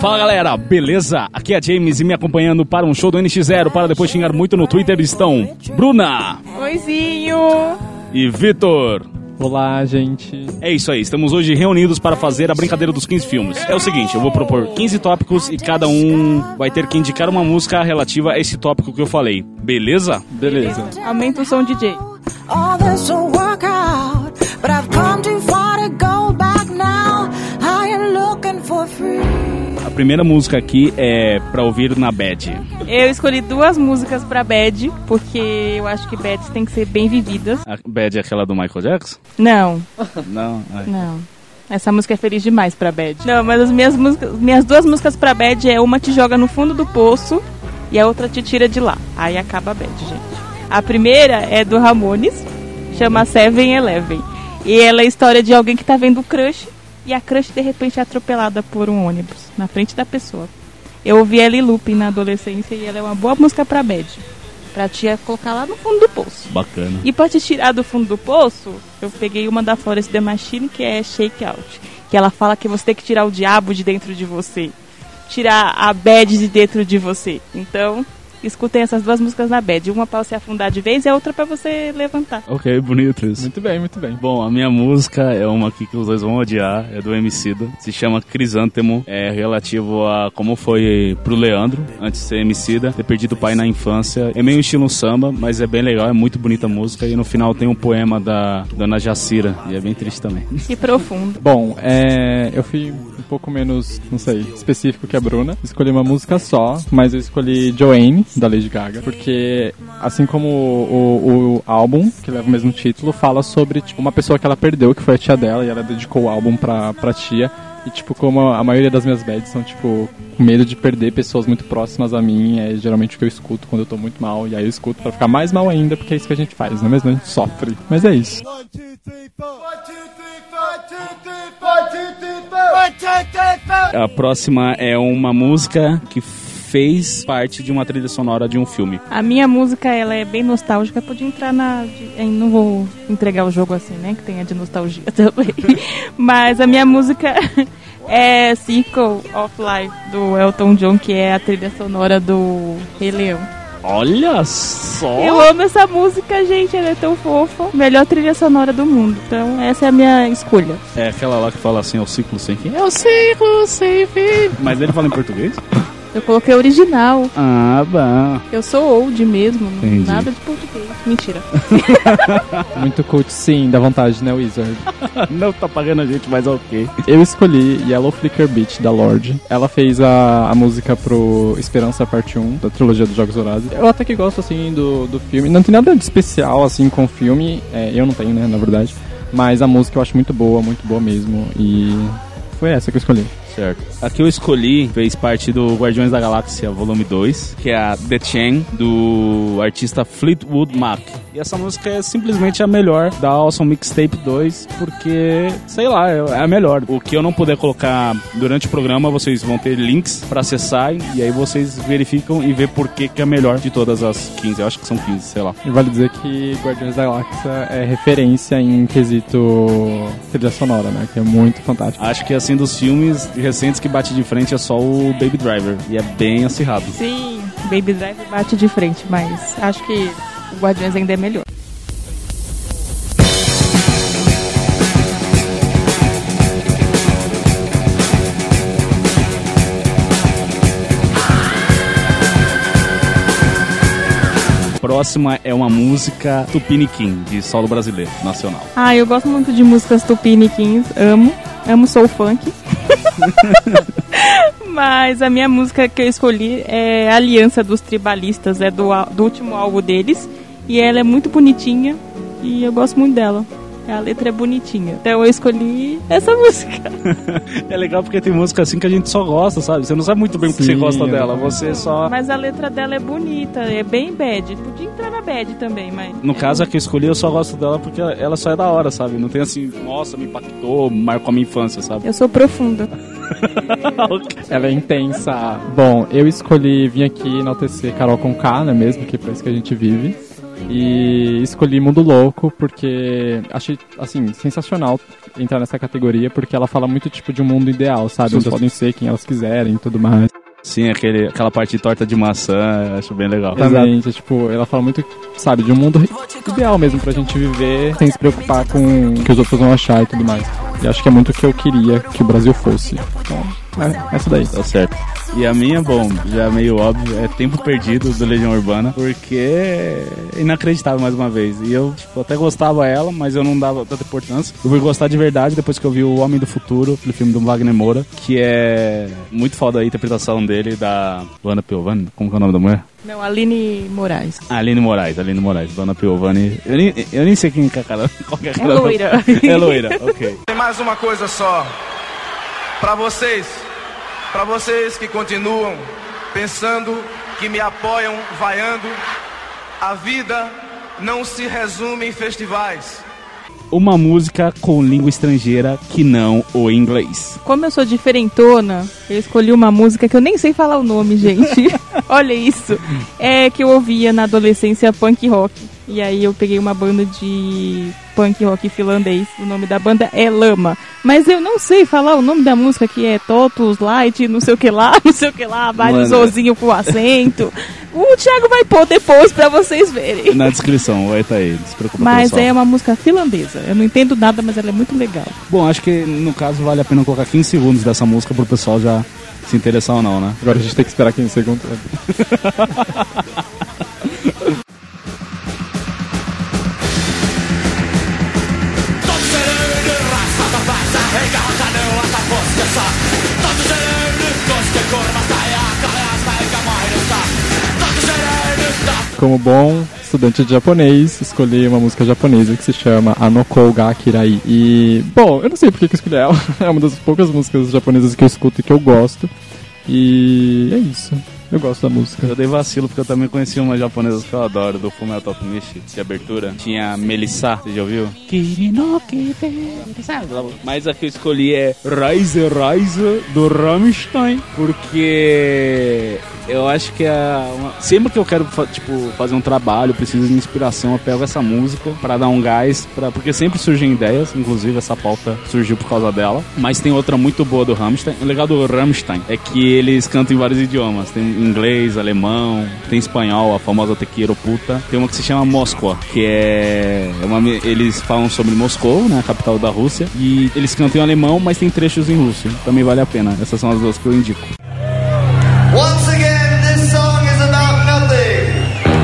Fala galera, beleza? Aqui é James e me acompanhando para um show do NX0 para depois xingar muito no Twitter estão Bruna. Oizinho. E Vitor. Olá, gente. É isso aí, estamos hoje reunidos para fazer a brincadeira dos 15 filmes. É o seguinte, eu vou propor 15 tópicos e cada um vai ter que indicar uma música relativa a esse tópico que eu falei. Beleza? Beleza. Aumenta o som, DJ. All this will work out, but I've come too far to go back now. I am looking for free. A primeira música aqui é pra ouvir na Bad. Eu escolhi 2 músicas pra Bad, porque eu acho que Bad tem que ser bem vividas. A Bad é aquela do Michael Jackson? Não, Não. Ai. não. Essa música é feliz demais pra Bad. Não, mas as minhas 2 músicas pra Bad é uma te joga no fundo do poço e a outra te tira de lá. Aí acaba a Bad, gente. A primeira é do Ramones, chama 7-Eleven. E ela é a história de alguém que tá vendo o crush e a crush de repente é atropelada por um ônibus na frente da pessoa. Eu ouvi ela em looping na adolescência e ela é uma boa música pra Bad. Pra te colocar lá no fundo do poço. Bacana. E pra te tirar do fundo do poço, eu peguei uma da Florence The Machine, que é Shake Out. Que ela fala que você tem que tirar o diabo de dentro de você. Tirar a bad de dentro de você. Então, escutem essas 2 músicas na Bad. Uma pra você afundar de vez e a outra pra você levantar. Ok, bonito isso. Muito bem, muito bem. Bom, a minha música é uma aqui que os dois vão odiar, é do Emicida, se chama Crisântemo, é relativo a como foi pro Leandro, antes de ser Emicida, ter perdido o pai na infância. É meio estilo samba, mas é bem legal, é muito bonita a música e no final tem um poema da Dona Jacira, e é bem triste também. Que profundo. Bom, eu fui um pouco menos, não sei, específico que a Bruna. Escolhi uma música só, mas eu escolhi Joanne, da Lady Gaga, porque assim como o álbum, que leva o mesmo título, fala sobre tipo, uma pessoa que ela perdeu, que foi a tia dela, e ela dedicou o álbum pra tia. E tipo, como a maioria das minhas bads são tipo, com medo de perder pessoas muito próximas a mim, é geralmente o que eu escuto quando eu tô muito mal, e aí eu escuto pra ficar mais mal ainda, porque é isso que a gente faz, não é mesmo? A gente sofre. Mas é isso. A próxima é uma música que fez parte de uma trilha sonora de um filme. A minha música, ela é bem nostálgica, pode entrar não vou entregar o jogo assim, né, que tenha de nostalgia também. Mas a minha música é Circle of Life, do Elton John, que é a trilha sonora do Rei Leão. Olha só! Eu amo essa música, gente, ela é tão fofa. Melhor trilha sonora do mundo, então essa é a minha escolha. É aquela lá que fala assim, é o ciclo sem fim. É o ciclo sem fim. Mas ele fala em português? Eu coloquei original. Ah, bom. Eu sou old mesmo, Entendi. nada de português. Mentira. Muito cult, sim, dá vontade, né, Wizard? Não tá pagando a gente, mas ok. Eu escolhi Yellow Flicker Beach, da Lorde. Ela fez a música pro Esperança Parte 1, da trilogia dos Jogos Vorazes. Eu até que gosto, assim, do filme. Não tem nada de especial, assim, com o filme. Eu não tenho, né, na verdade. Mas a música eu acho muito boa mesmo. E foi essa que eu escolhi. Certo. A que eu escolhi fez parte do Guardiões da Galáxia Volume 2, que é a The Chain, do artista Fleetwood Mac. E essa música é simplesmente a melhor da Awesome Mixtape 2, porque, sei lá, é a melhor. O que eu não puder colocar durante o programa, vocês vão ter links pra acessar, e aí vocês verificam e vê por que é a melhor de todas as 15. Eu acho que são 15, sei lá. E vale dizer que Guardiões da Galáxia é referência em quesito trilha sonora, né? Que é muito fantástico. Acho que, assim, dos filmes recentes que bate de frente é só o Baby Driver, e é bem acirrado. Sim, Baby Driver bate de frente, mas acho que o Guardiões ainda é melhor. Próxima é uma música Tupiniquim, de solo brasileiro, nacional. Ah, eu gosto muito de músicas tupiniquins, amo soul funk. Mas a minha música que eu escolhi é Aliança dos Tribalistas, é do último álbum deles. E ela é muito bonitinha e eu gosto muito dela. A letra é bonitinha. Então eu escolhi essa música. É legal porque tem música assim que a gente só gosta, sabe? Você não sabe muito bem porque você gosta dela, você só... Mas a letra dela é bonita, é bem bad. Podia entrar na bad também, mas... No caso, a que eu escolhi, eu só gosto dela porque ela só é da hora, sabe? Não tem assim, nossa, me impactou, marcou a minha infância, sabe? Eu sou profunda. Ela é intensa. Bom, eu escolhi vir aqui enaltecer Carol Conká, não é mesmo? Que é pra isso que a gente vive. E escolhi Mundo Louco porque achei, assim, sensacional entrar nessa categoria, porque ela fala muito, tipo, de um mundo ideal, sabe? Eles podem ser quem elas quiserem e tudo mais. Sim, aquela parte de torta de maçã, eu acho bem legal. Exatamente, tipo, ela fala muito, sabe, de um mundo ideal mesmo pra gente viver sem se preocupar com o que os outros vão achar e tudo mais. E acho que é muito o que eu queria que o Brasil fosse. Então, essa daí. Tá certo. E a minha, bom, já meio óbvio, é Tempo Perdido do Legião Urbana, porque é inacreditável mais uma vez. E eu, tipo, até gostava ela, mas eu não dava tanta importância. Eu fui gostar de verdade depois que eu vi O Homem do Futuro, aquele filme do Wagner Moura, que é muito foda a interpretação dele, da Luana Piovani, como que é o nome da mulher? Não, Aline Moraes. Aline Moraes, Luana Piovani. Eu nem sei quem é a cara. Qual que é a cara? É loira. É loira, ok. Tem mais uma coisa só. Pra vocês que continuam pensando, que me apoiam, vaiando, a vida não se resume em festivais. Uma música com língua estrangeira que não o inglês. Como eu sou diferentona, eu escolhi uma música que eu nem sei falar o nome, gente. Olha isso. É que eu ouvia na adolescência punk rock. E aí eu peguei uma banda de punk rock finlandês. O nome da banda é Lama. Mas eu não sei falar o nome da música, que é Totus Light, não sei o que lá, vários ozinhos com acento. O Thiago vai pôr depois pra vocês verem. Na descrição, vai estar aí, não se preocupa. Mas pessoal. É uma música finlandesa. Eu não entendo nada, mas ela é muito legal. Bom, acho que no caso vale a pena colocar 15 segundos dessa música pro pessoal já se interessar ou não, né? Agora a gente tem que esperar 15 segundos. Como bom estudante de japonês, escolhi uma música japonesa que se chama Anokou ga Kirai. E, bom, eu não sei por que eu escolhi ela. É uma das poucas músicas japonesas que eu escuto e que eu gosto. E é isso. Eu gosto da música. Eu dei vacilo porque eu também conheci uma japonesa que eu adoro, do Fullmetal Alchemist, de abertura. Tinha Melissa, você já ouviu? Mas a que eu escolhi é Rise Rise do Rammstein, porque eu acho que sempre que eu quero fazer um trabalho, preciso de inspiração, eu pego essa música pra dar um gás, porque sempre surgem ideias, inclusive essa pauta surgiu por causa dela. Mas tem outra muito boa do Rammstein. O legal do Rammstein é que eles cantam em vários idiomas. Tem inglês, alemão, tem espanhol, a famosa Te Quiero Puta. Tem uma que se chama Moscou, que eles falam sobre Moscou, né, a capital da Rússia, e eles cantam em alemão, mas tem trechos em russo. Também vale a pena. Essas são as duas que eu indico. Once again, this song is about nothing.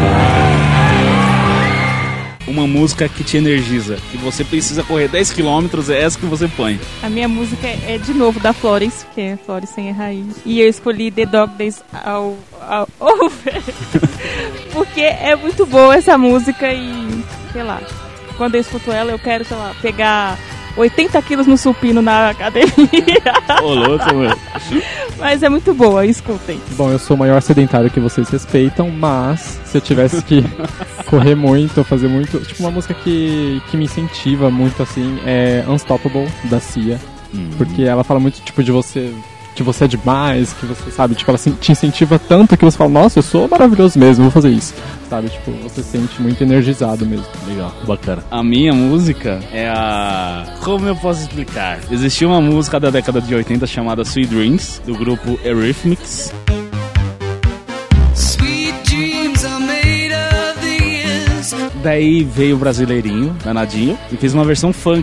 Uma música que te energiza, que você precisa correr 10 km, é essa que você põe. A minha música é de novo da Flores, que é Flores Sem Raiz. E eu escolhi The Dog Days Over, porque é muito boa essa música e, sei lá, quando eu escuto ela eu quero, sei lá, pegar 80 quilos no supino na academia. Ô, louco, meu. Mas é muito boa, escutem. Bom, eu sou o maior sedentário que vocês respeitam, mas se eu tivesse que correr muito, fazer muito... Tipo, uma música que me incentiva muito, assim, é Unstoppable, da Cia. Porque ela fala muito, tipo, de você... que você é demais, que você, sabe, tipo, ela te incentiva tanto que você fala, nossa, eu sou maravilhoso mesmo, vou fazer isso, sabe, tipo, você se sente muito energizado mesmo. Legal, bacana. A minha música é a... Como eu posso explicar? Existia uma música da década de 80 chamada Sweet Dreams, do grupo Eurythmics. Daí veio o brasileirinho, danadinho, e fez uma versão funk.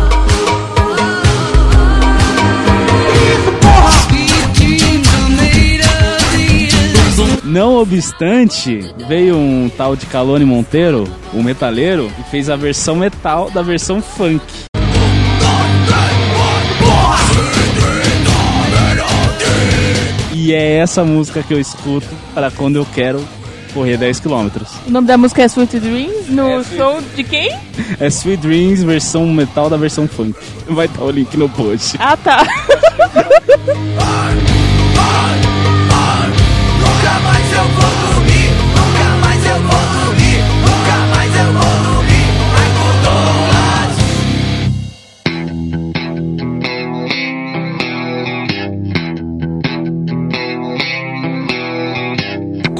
Não obstante, veio um tal de Calone Monteiro, o metaleiro, e fez a versão metal da versão funk. E é essa música que eu escuto para quando eu quero correr 10 km. O nome da música é Sweet Dreams, no som de quem? É Sweet Dreams, versão metal da versão funk. Vai estar o link no post. Ah, tá. Nunca mais eu vou dormir, nunca mais eu vou dormir, nunca mais eu vou dormir.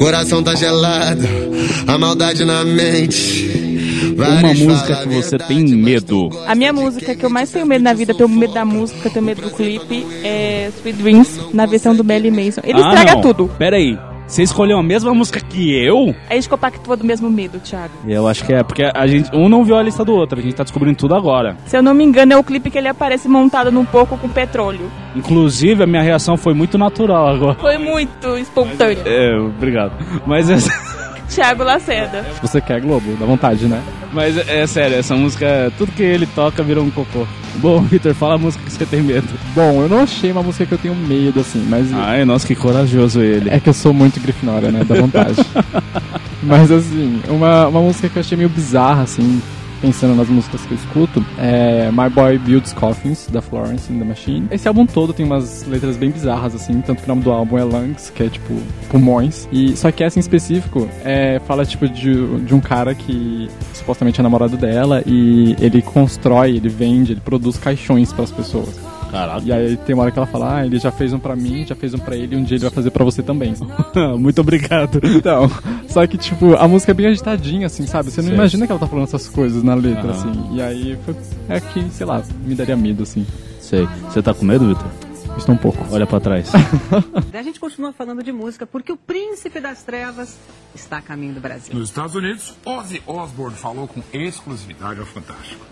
Coração tá gelado, a maldade na mente. Uma música que você tem medo. A minha música que eu mais tenho medo na vida, tenho medo da música, tenho medo do clipe, é Sweet Dreams, na versão do Marilyn Manson. Ele estraga tudo. Pera aí. Você escolheu a mesma música que eu? A gente compactua do mesmo medo, Thiago. Eu acho que é, porque a gente, um não viu a lista do outro, a gente tá descobrindo tudo agora. Se eu não me engano, é o clipe que ele aparece montado num porco com petróleo. Inclusive, a minha reação foi muito natural agora. Foi muito espontâneo. Obrigado. Mas Thiago Lacerda. Você quer Globo, dá vontade, né? Mas é sério, essa música, tudo que ele toca virou um cocô. Bom, Victor, fala a música que você tem medo. Bom, eu não achei uma música que eu tenho medo, assim, mas... Ai, nossa, que corajoso ele. É que eu sou muito Grifinória, né? Dá vontade. Mas, assim, uma música que eu achei meio bizarra, assim, pensando nas músicas que eu escuto, é My Boy Builds Coffins, da Florence and the Machine. Esse álbum todo tem umas letras bem bizarras, assim, tanto que o nome do álbum é Lungs, que é, tipo, pulmões. E, só que essa em específico fala, tipo, de um cara que supostamente é namorado dela e ele constrói, ele vende, ele produz caixões pras pessoas. Caraca. E aí tem uma hora que ela fala, ele já fez um pra mim, já fez um pra ele, e um dia ele vai fazer pra você também. Muito obrigado. Então, só que, tipo, a música é bem agitadinha, assim, sabe? Você não imagina que ela tá falando essas coisas na letra, assim. E aí, é que, sei lá, me daria medo, assim. Sei. Você tá com medo, Vitor? Estou um pouco. Olha pra trás. A gente continua falando de música porque o príncipe das trevas está a caminho do Brasil. Nos Estados Unidos, Ozzy Osbourne falou com exclusividade ao Fantástico.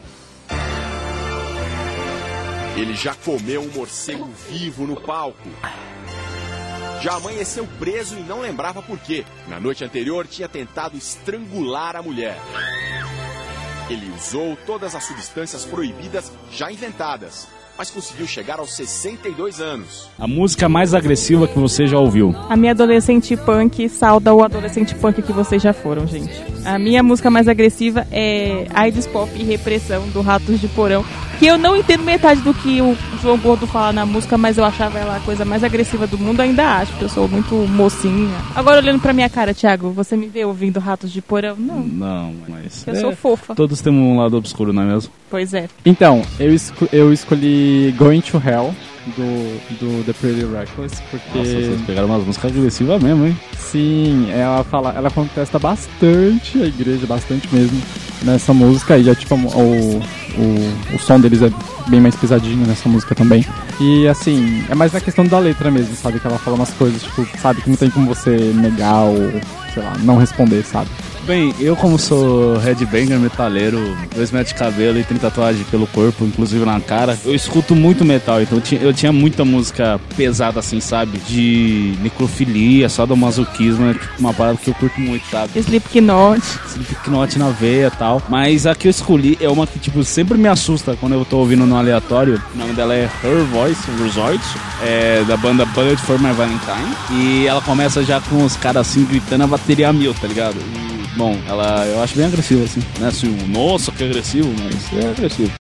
Ele já comeu um morcego vivo no palco. Já amanheceu preso e não lembrava por quê. Na noite anterior, tinha tentado estrangular a mulher. Ele usou todas as substâncias proibidas já inventadas, mas conseguiu chegar aos 62 anos. A música mais agressiva que você já ouviu? A minha adolescente punk sauda o adolescente punk que vocês já foram, gente. A minha música mais agressiva é AIDS Pop e Repressão, do Ratos de Porão, que eu não entendo metade do que o João Gordo fala na música, mas eu achava ela a coisa mais agressiva do mundo, ainda acho, porque eu sou muito mocinha. Agora, olhando pra minha cara, Thiago, você me vê ouvindo Ratos de Porão? Não. Não, mas... Eu sou fofa. Todos temos um lado obscuro, não é mesmo? Pois é. Então, eu escolhi Going to Hell, do The Pretty Reckless, porque... Nossa, vocês pegaram umas músicas agressivas mesmo, hein? Sim, ela contesta bastante a igreja, bastante mesmo, nessa música, e já, tipo, o som deles é bem mais pesadinho nessa música também. E, assim, é mais na questão da letra mesmo, sabe? Que ela fala umas coisas, tipo, sabe? Que não tem como você negar ou, sei lá, não responder, sabe? Bem, eu como sou headbanger, metaleiro, 2 metros de cabelo e tem tatuagem pelo corpo, inclusive na cara, eu escuto muito metal, então eu tinha muita música pesada assim, sabe? De necrofilia, sadomasoquismo, é tipo uma parada que eu curto muito, sabe? Slipknot na veia e tal. Mas a que eu escolhi é uma que, tipo, sempre me assusta quando eu tô ouvindo no aleatório. O nome dela é Her Voice Resort, é da banda Bullet for My Valentine. E ela começa já com os caras assim gritando a bateria a mil, tá ligado? E, bom, eu acho bem agressiva, assim. Não é assim, nossa, que agressivo, mas é agressivo.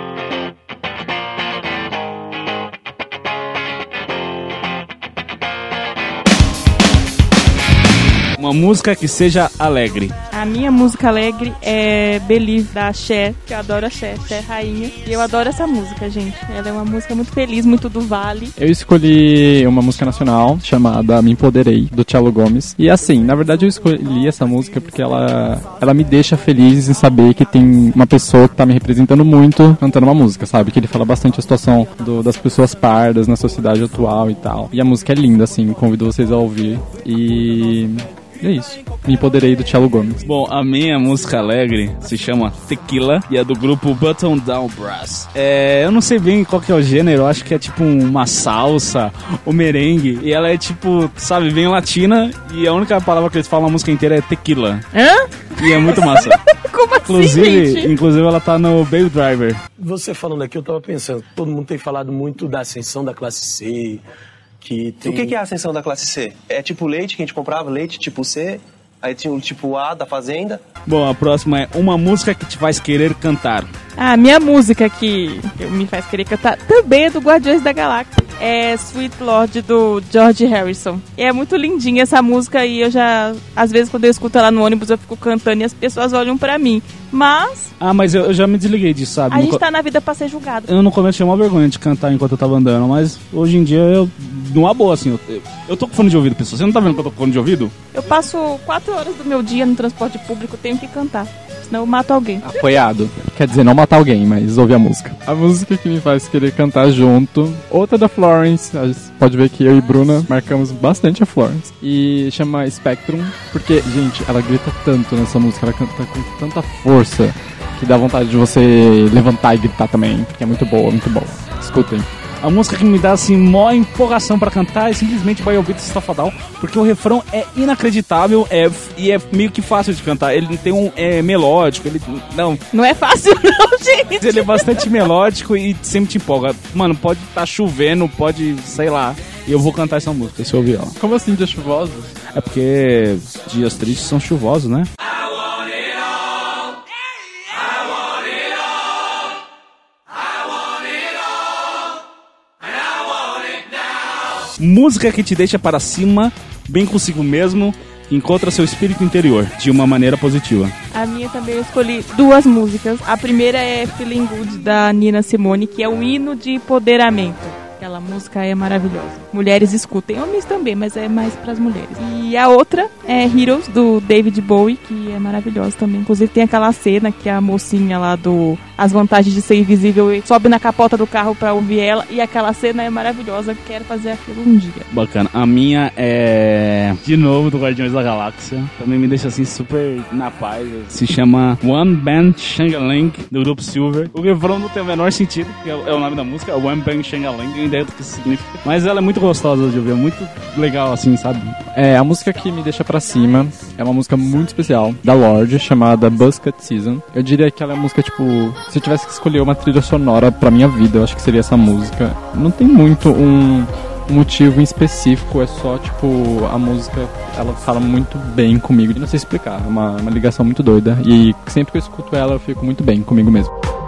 Uma música que seja alegre. A minha música alegre é Believe, da Cher, que eu adoro a Cher rainha. E eu adoro essa música, gente. Ela é uma música muito feliz, muito do Vale. Eu escolhi uma música nacional chamada Me Empoderei, do Thiago Gomes. E assim, na verdade eu escolhi essa música porque ela me deixa feliz em saber que tem uma pessoa que tá me representando muito cantando uma música, sabe? Que ele fala bastante a situação das pessoas pardas na sociedade atual e tal. E a música é linda, assim, convido vocês a ouvir. E é isso. Me Empoderei, do Thiago Gomes. Bom, a minha música alegre se chama Tequila e é do grupo Button Down Brass. Eu não sei bem qual que é o gênero, eu acho que é tipo uma salsa ou merengue. E ela é tipo, sabe, bem latina e a única palavra que eles falam na música inteira é tequila. Hã? E é muito massa. Como assim, gente? Inclusive ela tá no Baby Driver. Você falando aqui, eu tava pensando, todo mundo tem falado muito da ascensão da classe C. O que é a ascensão da classe C? É tipo leite que a gente comprava, leite tipo C, aí tinha o tipo A da Fazenda. Bom, a próxima é uma música que te faz querer cantar. A minha música que me faz querer cantar também é do Guardiões da Galáxia. É Sweet Lord, do George Harrison. E é muito lindinha essa música e eu já, às vezes quando eu escuto ela no ônibus eu fico cantando e as pessoas olham pra mim. Mas... mas eu já me desliguei disso, sabe? A gente tá na vida pra ser julgado. Eu no começo tinha uma vergonha de cantar enquanto eu tava andando, mas hoje em dia eu numa boa, assim, eu tô com fone de ouvido, pessoal. Você não tá vendo que eu tô com fone de ouvido? Eu passo 4 horas do meu dia no transporte público, tenho que cantar. Senão eu mato alguém. Apoiado. Quer dizer, não matar alguém, mas ouvir a música. A música que me faz querer cantar junto. Outra da Florence. A gente pode ver que eu e Bruna marcamos bastante a Florence. E chama Spectrum. Porque, gente, ela grita tanto nessa música. Ela canta com tanta força que dá vontade de você levantar e gritar também. Porque é muito boa, muito boa. Escutem. A música que me dá, assim, maior empolgação pra cantar é simplesmente By Your Beat Stafadal, porque o refrão é inacreditável e é meio que fácil de cantar. Ele tem melódico, ele... Não é fácil não, gente! Ele é bastante melódico e sempre te empolga. Mano, pode estar chovendo, pode, sei lá, e eu vou cantar essa música, se eu ouvir ela. Como assim, dias chuvosos? É porque dias tristes são chuvosos, né? Música que te deixa para cima, bem consigo mesmo, que encontra seu espírito interior, de uma maneira positiva. A minha também eu escolhi 2 músicas. A primeira é Feeling Good, da Nina Simone, que é um hino de empoderamento. Aquela música é maravilhosa. Mulheres escutem, homens também, mas é mais pras mulheres. E a outra é Heroes, do David Bowie, que é maravilhosa também. Inclusive tem aquela cena que a mocinha lá do As Vantagens de Ser Invisível sobe na capota do carro pra ouvir ela, e aquela cena é maravilhosa. Quero fazer aquilo um dia. Bacana. A minha é, de novo, do Guardiões da Galáxia. Também me deixa assim super na paz. Se chama One Band Shang-Lang, do grupo Silver. O refrão não tem o menor sentido, que é o nome da música, One Band Shang-Lang. Do que isso significa. Mas ela é muito gostosa de ouvir, é muito legal assim, sabe? É, a música que me deixa pra cima é uma música muito especial da Lorde, chamada Buzzcut Season. Eu diria que ela é uma música, tipo, se eu tivesse que escolher uma trilha sonora pra minha vida, eu acho que seria essa música. Não tem muito um motivo em específico, é só, tipo, a música, ela fala muito bem comigo. Não sei explicar, é uma ligação muito doida. E sempre que eu escuto ela, eu fico muito bem comigo mesmo.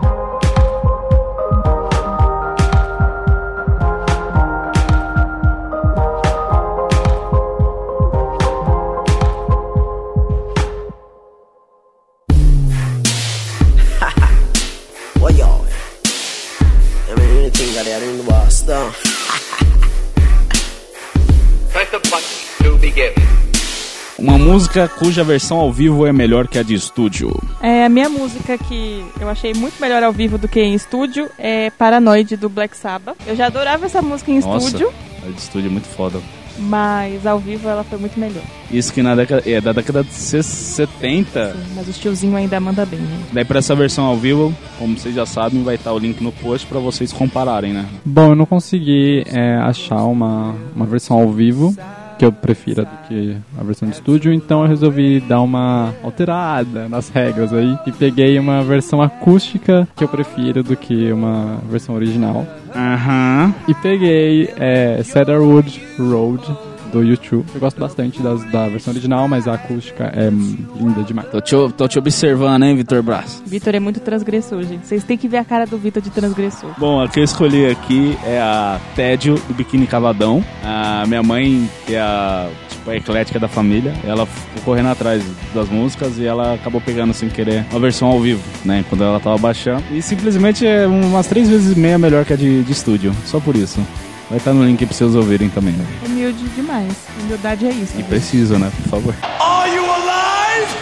Uma música cuja versão ao vivo é melhor que a de estúdio. A minha música que eu achei muito melhor ao vivo do que em estúdio é Paranoid, do Black Sabbath. Eu já adorava essa música em estúdio. A de estúdio é muito foda. Mas ao vivo ela foi muito melhor. Isso que é da década de 70. Sim, mas o tiozinho ainda manda bem, né? Daí pra essa versão ao vivo, como vocês já sabem, vai estar o link no post pra vocês compararem, né? Bom, eu não consegui achar uma versão ao vivo que eu prefira do que a versão de estúdio, então eu resolvi dar uma alterada nas regras aí e peguei uma versão acústica que eu prefiro do que uma versão original. E peguei Cedarwood Road, do YouTube. Eu gosto bastante da versão original, mas a acústica é linda demais. Tô te observando, hein, Vitor Braz? Vitor é muito transgressor, gente. Vocês têm que ver a cara do Vitor de transgressor. Bom, a que eu escolhi aqui é a Tédio, do Biquíni Cavadão. A minha mãe, que é a eclética da família, ela ficou correndo atrás das músicas e ela acabou pegando sem querer uma versão ao vivo, né, quando ela tava baixando. E simplesmente é umas 3 vezes e meia melhor que a de estúdio, só por isso. Vai estar no link aí pra vocês ouvirem também. Né? Humilde demais. Humildade é isso. E preciso, né? Por favor. Are you alive?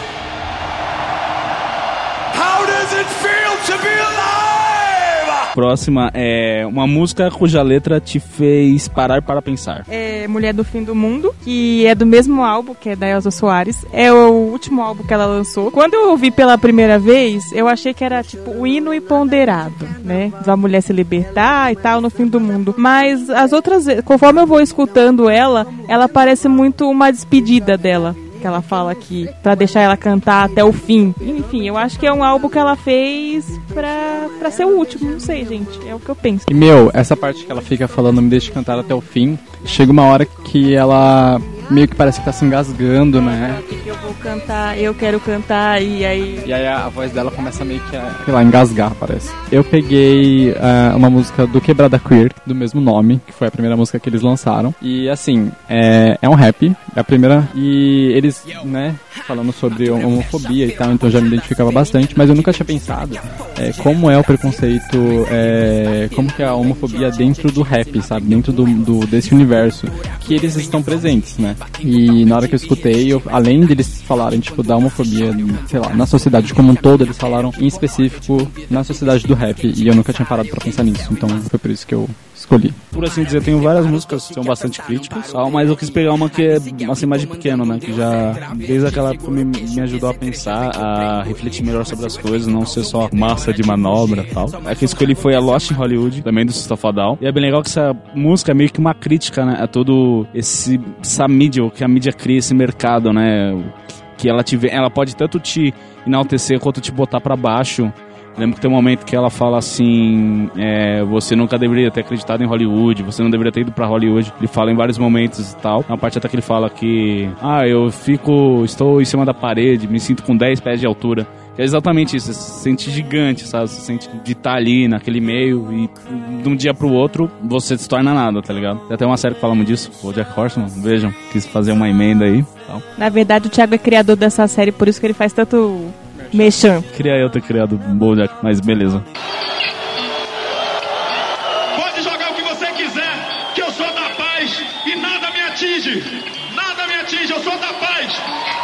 How does it feel to be alive? Próxima é uma música cuja letra te fez parar para pensar. É Mulher do Fim do Mundo, que é do mesmo álbum, que é da Elza Soares. É o último álbum que ela lançou. Quando eu ouvi pela primeira vez, eu achei que era tipo o hino empoderado, né? Da mulher se libertar e tal no fim do mundo. Mas as outras, conforme eu vou escutando ela parece muito uma despedida dela. Que ela fala aqui, pra deixar ela cantar até o fim. Enfim, eu acho que é um álbum que ela fez pra ser o último, não sei, gente, é o que eu penso. E essa parte que ela fica falando, me deixa cantar até o fim, chega uma hora que ela meio que parece que tá se engasgando, né? O que eu vou cantar, eu quero cantar, e aí... E aí a voz dela começa meio que a, sei lá, engasgar, parece. Eu peguei uma música do Quebrada Queer, do mesmo nome, que foi a primeira música que eles lançaram. E assim, é um rap, é a primeira, e eles, né, falando sobre homofobia e tal, então já me identificava bastante, mas eu nunca tinha pensado como é o preconceito, como que é a homofobia dentro do rap, sabe? Dentro desse universo, que eles estão presentes, né? E na hora que eu escutei, além deles falarem, tipo, da homofobia, sei lá, na sociedade como um todo, eles falaram em específico na sociedade do rap, e eu nunca tinha parado pra pensar nisso, então foi por isso que eu escolhi. Por assim dizer, tenho várias músicas que são bastante críticas, mas eu quis pegar uma que é assim, mais de pequeno, né? Que já, desde aquela época, me ajudou a pensar, a refletir melhor sobre as coisas, não ser só massa de manobra e tal. A que eu escolhi foi a Lost in Hollywood, também do System of a Down. E é bem legal que essa música é meio que uma crítica, né? A todo essa mídia, que a mídia cria, esse mercado, né? Que ela pode tanto te enaltecer quanto te botar pra baixo. Lembro que tem um momento que ela fala assim, você nunca deveria ter acreditado em Hollywood, você não deveria ter ido pra Hollywood. Ele fala em vários momentos e tal. Uma parte até que ele fala que, estou em cima da parede, me sinto com 10 pés de altura. É exatamente isso, você se sente gigante, sabe? Você se sente de estar ali naquele meio e de um dia pro outro você se torna nada, tá ligado? Tem até uma série que fala muito disso, o Jack Horseman, vejam, quis fazer uma emenda aí. Tal. Na verdade o Thiago é criador dessa série, por isso que ele faz tanto mexão. Queria eu ter criado o BoJack, mas beleza. Pode jogar o que você quiser, que eu sou da paz e nada me atinge. Nada me atinge, eu sou da paz.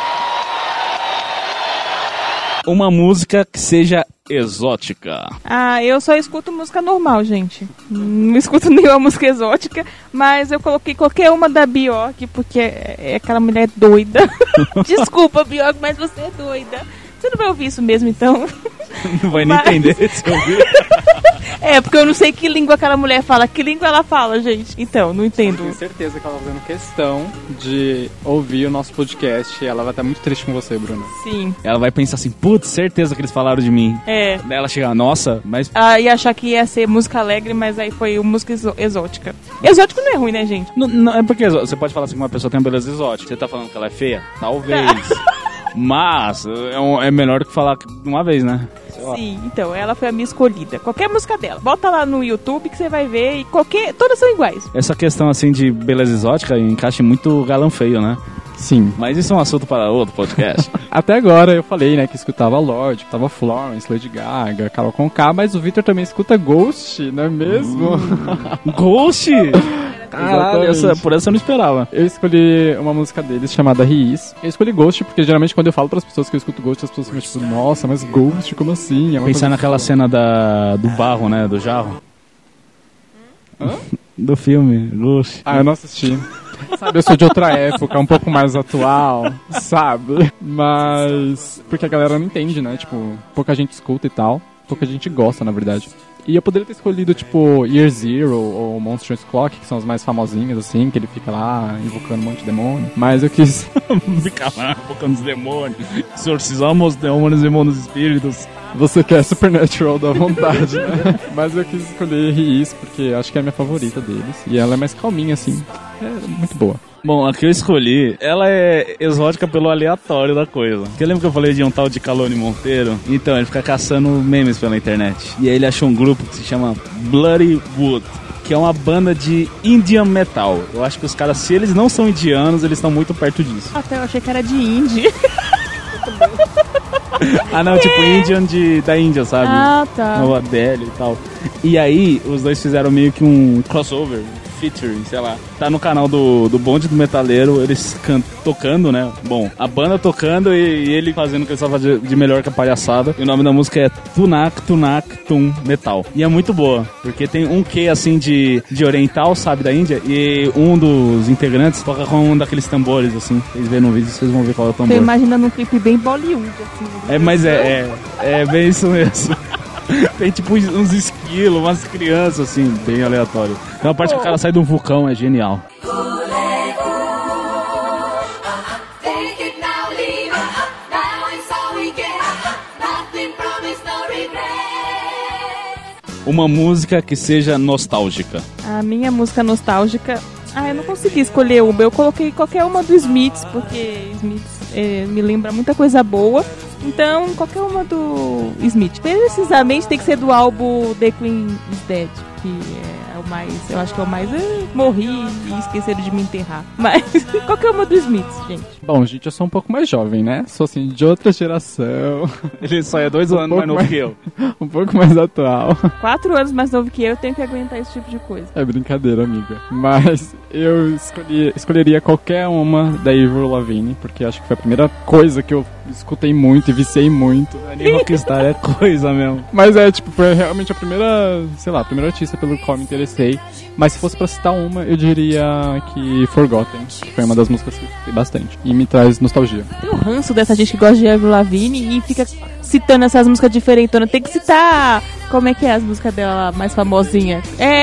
Uma música que seja exótica. Eu só escuto música normal, gente. Não escuto nenhuma música exótica, mas eu coloquei qualquer uma da Bjork, porque aquela mulher doida. Desculpa, Bjork, mas você é doida. Você não vai ouvir isso mesmo, então? Não vai nem entender se ouvir. Porque eu não sei que língua aquela mulher fala. Que língua ela fala, gente? Então, não entendo. Eu tenho certeza que ela tá fazendo questão de ouvir o nosso podcast. Ela vai estar muito triste com você, Bruna. Sim. Ela vai pensar assim, putz, certeza que eles falaram de mim. Daí ela chega, nossa, mas... Ela ia achar que ia ser música alegre, mas aí foi música exótica. Exótico não é ruim, né, gente? Não, é porque você pode falar assim que uma pessoa tem uma beleza exótica. Você tá falando que ela é feia? Talvez. Mas é melhor do que falar de uma vez, né? Sim, então, ela foi a minha escolhida. Qualquer música dela, bota lá no YouTube que você vai ver, e todas são iguais. Essa questão, assim, de beleza exótica encaixa muito galã feio, né? Sim. Mas isso é um assunto para outro podcast. Até agora eu falei, né, que escutava Lorde, que escutava Florence, Lady Gaga, Carol Conká, mas o Victor também escuta Ghost, não é mesmo? Ghost? Caralho, por essa eu não esperava. Eu escolhi uma música deles chamada He Is. Eu escolhi Ghost porque geralmente quando eu falo pras pessoas que eu escuto Ghost, as pessoas ficam tipo, nossa, mas Ghost, como assim? Pensar naquela cena do barro, né, do jarro. Do filme, Ghost. Eu não assisti. Sabe, eu sou de outra época, um pouco mais atual, sabe? Mas... porque a galera não entende, né? Tipo, pouca gente escuta e tal. Pouca gente gosta, na verdade. E eu poderia ter escolhido, tipo, Year Zero ou Monstrous Clock, que são as mais famosinhas, assim, que ele fica lá invocando um monte de demônio. Mas eu quis... fica lá invocando os demônios. Exorcizamos demônios e mundos espíritos. Você quer Supernatural da vontade, né? Mas eu quis escolher He Is, porque acho que é a minha favorita deles. E ela é mais calminha, assim. É muito boa. Bom, a que eu escolhi, ela é exótica pelo aleatório da coisa. Porque lembra que eu falei de um tal de Calone Monteiro? Então, ele fica caçando memes pela internet. E aí ele achou um grupo que se chama Bloody Wood, que é uma banda de Indian Metal. Eu acho que os caras, se eles não são indianos, eles estão muito perto disso. Até eu achei que era de indie. Não, tipo Indian da Índia, sabe? Tá. Nova Delhi e tal. E aí, os dois fizeram meio que um crossover, featuring, sei lá. Tá no canal do Bonde do Metaleiro, eles tocando, né? Bom, a banda tocando e ele fazendo o que ele estava de melhor que a palhaçada. E o nome da música é Tunak Tum Metal. E é muito boa, porque tem um quê, assim, de oriental, sabe, da Índia. E um dos integrantes toca com um daqueles tambores, assim. Vocês verem no vídeo, vocês vão ver qual é o tambor. Tô imaginando um clipe bem Bollywood, assim. Mas é bem isso mesmo. Tem tipo uns esquilos, umas crianças, assim, bem aleatório. Tem uma parte que o cara sai de um vulcão, é genial. Uma música que seja nostálgica. A minha música nostálgica... Eu não consegui escolher uma. Eu coloquei qualquer uma do Smiths, porque Smiths me lembra muita coisa boa. Então, qualquer uma do Smith. Precisamente tem que ser do álbum The Queen is Dead, que é o mais, eu acho que é o mais... morri e esqueceram de me enterrar. Mas qualquer uma do Smith, gente. Bom, gente, eu sou um pouco mais jovem, né? Sou assim, de outra geração. Ele só é 2 anos mais novo que eu. Um pouco mais atual. 4 anos mais novo que eu tenho que aguentar esse tipo de coisa. É brincadeira, amiga. Mas eu escolheria qualquer uma da Avril Lavigne, porque acho que foi a primeira coisa que eu escutei muito e viciei muito. Nem Rockstar é coisa mesmo. Mas tipo, foi realmente a primeira, sei lá, a primeira artista pelo qual me interessei. Mas se fosse pra citar uma, eu diria que Forgotten, que foi uma das músicas que eu escutei bastante. E me traz nostalgia. Tem um ranço dessa gente que gosta de Avril Lavigne e fica citando essas músicas diferentonas. Tem que citar, como é que é as músicas dela mais famosinha?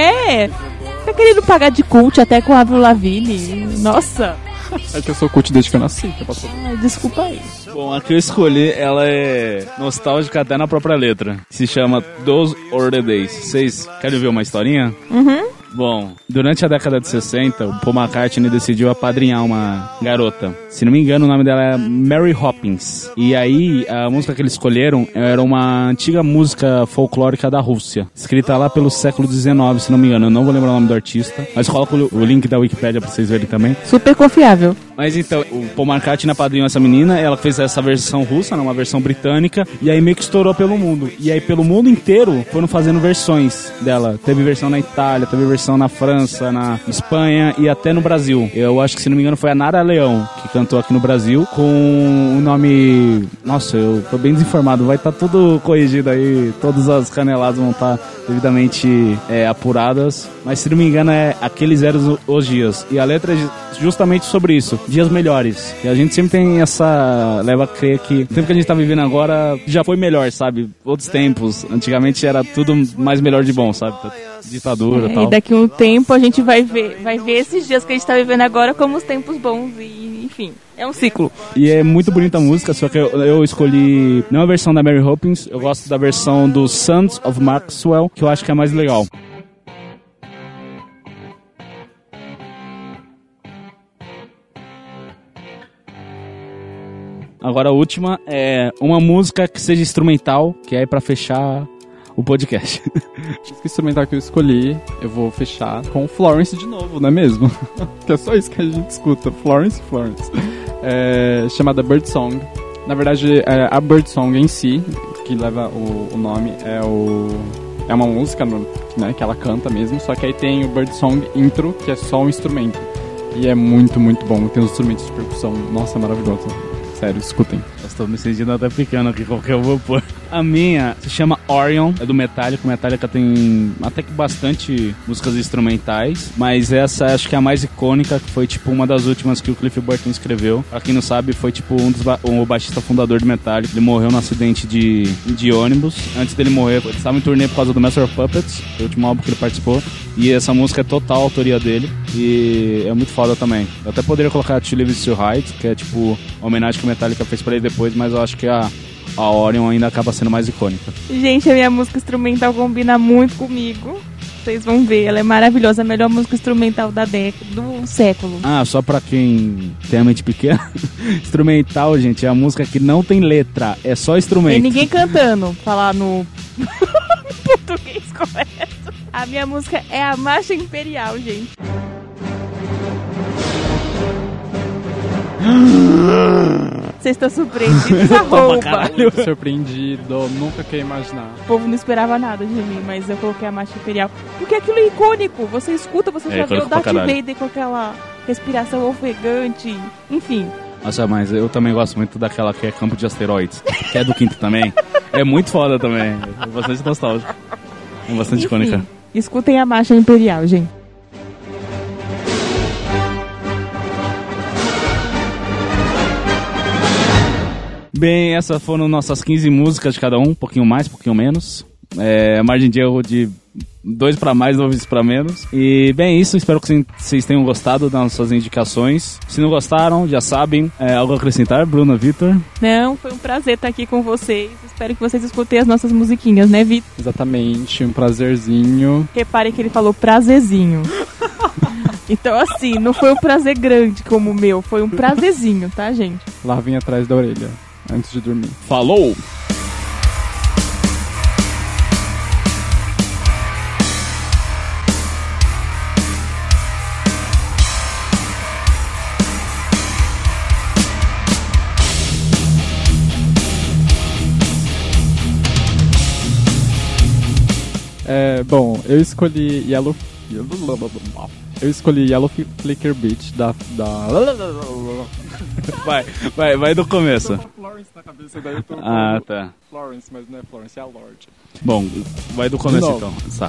Tá querendo pagar de cult até com a Avril Lavigne. Nossa. É que eu sou cult desde que eu nasci, que eu posso... desculpa aí. Bom, a que eu escolhi, ela é nostálgica até na própria letra. Se chama Those Were the Days. Vocês querem ver uma historinha? Uhum. Bom, durante a década de 60, o Paul McCartney decidiu apadrinhar uma garota. Se não me engano, o nome dela é Mary Hopkins. E aí, a música que eles escolheram era uma antiga música folclórica da Rússia, escrita lá pelo século XIX, se não me engano. Eu não vou lembrar o nome do artista, mas coloco o link da Wikipédia pra vocês verem também. Super confiável. Mas então, o Paul McCartney apadrinhou essa menina, ela fez essa versão russa, uma versão britânica, e aí meio que estourou pelo mundo. E aí, pelo mundo inteiro, foram fazendo versões dela. Teve versão na Itália, teve versão na França, na Espanha e até no Brasil. Eu acho que, se não me engano, foi a Nara Leão que cantou aqui no Brasil com o nome... Nossa, eu tô bem desinformado. Vai estar tudo corrigido aí. Todas as caneladas vão estar devidamente apuradas. Mas, se não me engano, é Aqueles Eram os Dias. E a letra é justamente sobre isso. Dias melhores. E a gente sempre tem essa... leva a crer que o tempo que a gente tá vivendo agora já foi melhor, sabe? Outros tempos. Antigamente era tudo mais melhor de bom, sabe? Ditadura e tal. E daqui a um tempo a gente vai ver esses dias que a gente tá vivendo agora como os tempos bons e, enfim, é um ciclo. E é muito bonita a música, só que eu escolhi não a versão da Mary Hopkins, eu gosto da versão do Sons of Maxwell, que eu acho que é mais legal. Agora a última é uma música que seja instrumental, que é pra fechar o podcast. O instrumental que eu escolhi, eu vou fechar com Florence de novo, não é mesmo? Que é só isso que a gente escuta, Florence. Chamada Birdsong. Na verdade, a Birdsong em si, que leva o nome, é uma música, né, que ela canta mesmo, só que aí tem o Birdsong intro, que é só um instrumento. E é muito, muito bom. Tem os instrumentos de percussão. Nossa, maravilhoso. Sério, escutem. Eu estou me sentindo até pequeno aqui, qualquer eu vou pôr. A minha se chama Orion, é do Metallica. O Metallica tem até que bastante músicas instrumentais, mas essa acho que é a mais icônica, que foi tipo uma das últimas que o Cliff Burton escreveu. Pra quem não sabe, foi tipo o baixista fundador do Metallica. Ele morreu num acidente de ônibus. Antes dele morrer, ele estava em turnê por causa do Master of Puppets, o último álbum que ele participou. E essa música é total autoria dele e é muito foda também. Eu até poderia colocar To Live Is To Hide, que é tipo a homenagem que o Metallica fez pra ele depois, mas eu acho que a Orion ainda acaba sendo mais icônica. Gente, a minha música instrumental combina muito comigo. Vocês vão ver, ela é maravilhosa. A melhor música instrumental da década, do século. Só pra quem tem a mente pequena. Instrumental, gente, é a música que não tem letra, é só instrumento. Tem ninguém cantando, falar no português correto. A minha música é a Marcha Imperial, gente. Vocês estão surpreendidos, arroba. Surpreendido, nunca queria imaginar. O povo não esperava nada de mim, mas eu coloquei a Marcha Imperial. Porque aquilo é icônico. Você escuta, você já vê o Darth Vader com aquela respiração ofegante. Enfim. Nossa, mas eu também gosto muito daquela que é Campo de Asteroides, que é do Quinto também. É muito foda também. É bastante nostálgico. É bastante icônica. Escutem a Marcha Imperial, gente. Bem, essas foram nossas 15 músicas de cada um pouquinho mais, pouquinho menos. Margem de erro de 2 para mais, 2 para menos. E bem, isso, espero que vocês tenham gostado das nossas indicações. Se não gostaram, já sabem, algo a acrescentar, Bruna, Vitor? Não, foi um prazer estar aqui com vocês. Espero que vocês escutem as nossas musiquinhas, né, Vitor? Exatamente, um prazerzinho. Reparem que ele falou prazerzinho. Então, assim, não foi um prazer grande como o meu, foi um prazerzinho, tá, gente? Lavem atrás da orelha, antes de dormir. Falou! Bom, eu escolhi Yellow Flicker Beach da... Vai do começo. Eu tô com Florence na cabeça, daí eu tô tá. Florence, mas não é Florence, é a Lorde. Bom, vai do começo então. Tá.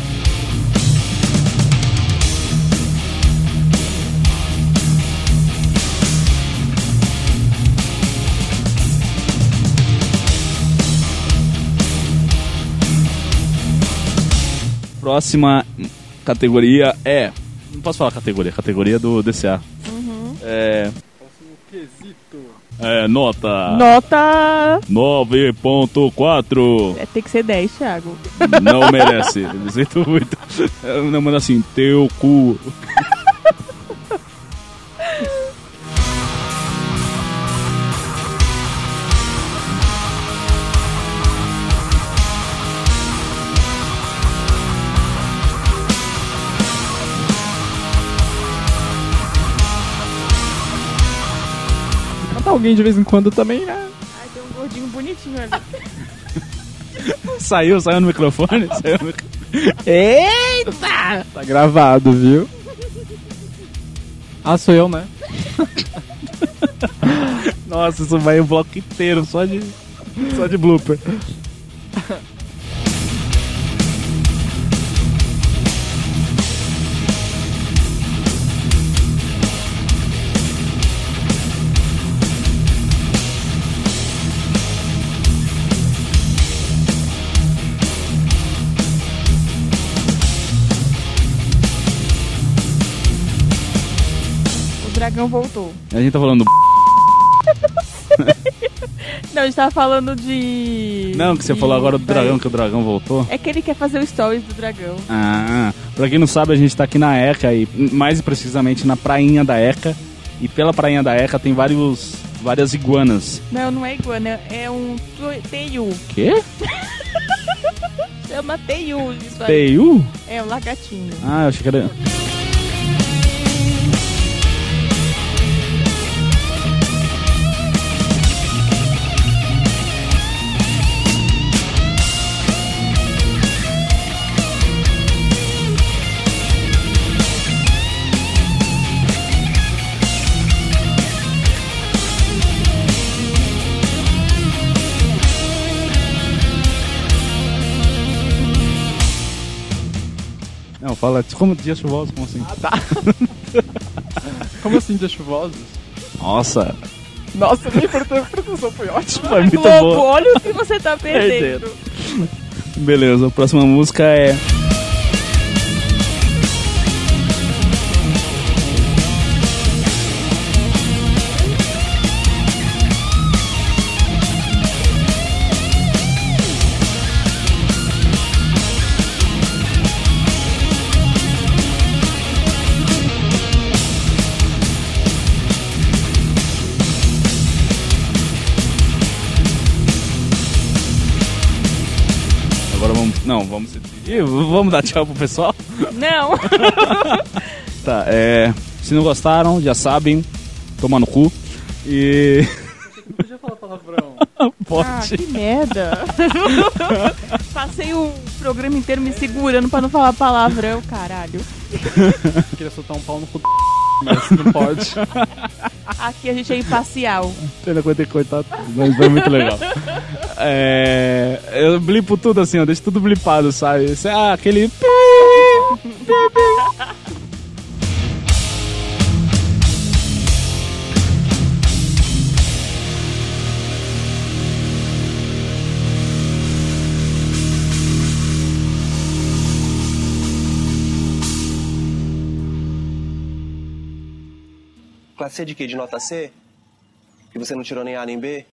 Próxima categoria é... Não posso falar categoria do DCA. Próximo quesito. Nota 9.4. Tem que ser 10, Thiago. Não merece. Eu sinto muito. Não, manda assim, teu cu. Alguém de vez em quando também, né? Ai, tem um gordinho bonitinho ali. Saiu no microfone? Eita! Tá gravado, viu? Ah, sou eu, né? Nossa, isso vai um bloco inteiro só de blooper. O dragão voltou. A gente tá falando do... Não, a gente tava falando de... Não, que você falou agora do dragão, que o dragão voltou. É que ele quer fazer o stories do dragão. Pra quem não sabe, a gente tá aqui na ECA, e mais precisamente na prainha da ECA. E pela prainha da ECA tem várias iguanas. Não é iguana, é um teiu. Quê? Chama teiu isso aí. Teiu? É, um lagartinho. Eu achei que era... Não, fala, como dias chuvosos, como assim? Tá. Como assim dias chuvosos? Nossa, minha interpretação foi ótima. foi muito Globo, boa. olha o que você tá perdendo. Beleza, a próxima música é... Agora vamos se despedir? Vamos dar tchau pro pessoal? Não. Tá, se não gostaram, já sabem, toma no cu. E... Não podia falar palavrão. Pode. Que merda. Passei o programa inteiro me segurando pra não falar palavrão, caralho. Queria soltar um pau no cu, mas não pode. Aqui a gente é imparcial. Pena que eu vou ter que cortar tudo, mas foi muito legal. Eu blipo tudo assim, ó, deixo tudo blipado, sabe? Aquele... Classe C de quê? De nota C? Que você não tirou nem A nem B?